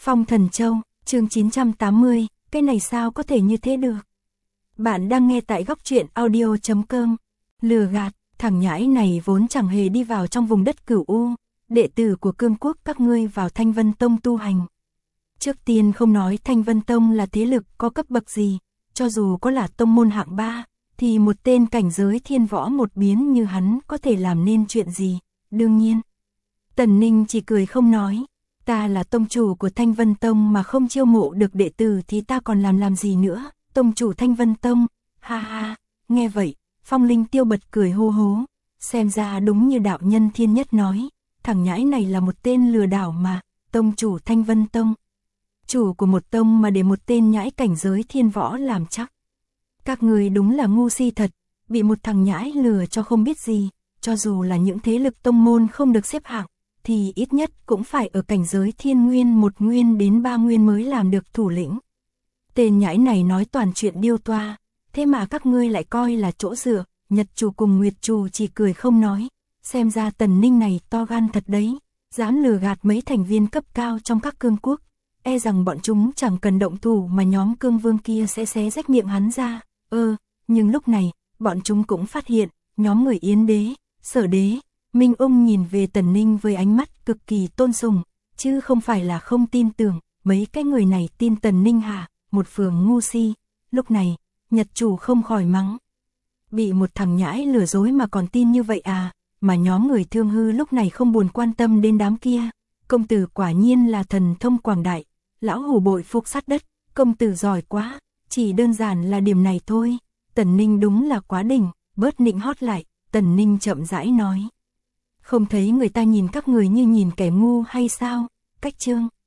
Phong Thần Châu, chương 980, cái này sao có thể như thế được? Bạn đang nghe tại góc truyện audio.com. Lừa gạt, thằng nhãi này vốn chẳng hề đi vào trong vùng đất Cửu U, đệ tử của Cương Quốc các ngươi vào Thanh Vân Tông tu hành. Trước tiên không nói Thanh Vân Tông là thế lực có cấp bậc gì, cho dù có là tông môn hạng 3, thì một tên cảnh giới thiên võ một biến như hắn có thể làm nên chuyện gì, đương nhiên. Tần Ninh chỉ cười không nói, ta là tông chủ của Thanh Vân Tông mà không chiêu mộ được đệ tử thì ta còn làm gì nữa, tông chủ Thanh Vân Tông, ha ha, nghe vậy, Phong Linh Tiêu bật cười hô hố, xem ra đúng như đạo nhân thiên nhất nói, thằng nhãi này là một tên lừa đảo mà, tông chủ Thanh Vân Tông. Chủ của một tông mà để một tên nhãi cảnh giới thiên võ làm chắc. Các người đúng là ngu si thật, bị một thằng nhãi lừa cho không biết gì, cho dù là những thế lực tông môn không được xếp hạng, thì ít nhất cũng phải ở cảnh giới thiên nguyên 1 nguyên đến 3 nguyên mới làm được thủ lĩnh. Tên nhãi này nói toàn chuyện điêu toa, thế mà các ngươi lại coi là chỗ dựa, Nhật chủ cùng Nguyệt chủ chỉ cười không nói, xem ra Tần Ninh này to gan thật đấy, dám lừa gạt mấy thành viên cấp cao trong các cương quốc, e rằng bọn chúng chẳng cần động thủ mà nhóm cương vương kia sẽ xé rách miệng hắn ra, nhưng lúc này, bọn chúng cũng phát hiện, nhóm người Yến Đế, Sở Đế, Minh Ung nhìn về Tần Ninh với ánh mắt cực kỳ tôn sùng, chứ không phải là không tin tưởng, mấy cái người này tin Tần Ninh hả, một phường ngu si. Lúc này, Nhật chủ không khỏi mắng. Bị một thằng nhãi lừa dối mà còn tin như vậy à, mà nhóm người Thương Hư lúc này không buồn quan tâm đến đám kia. Công tử quả nhiên là thần thông quảng đại, lão hủ bội phục sát đất, công tử giỏi quá, chỉ đơn giản là điểm này thôi. Tần Ninh đúng là quá đỉnh, bớt nịnh hót lại, Tần Ninh chậm rãi nói. Không thấy người ta nhìn các người như nhìn kẻ ngu hay sao, cách chương.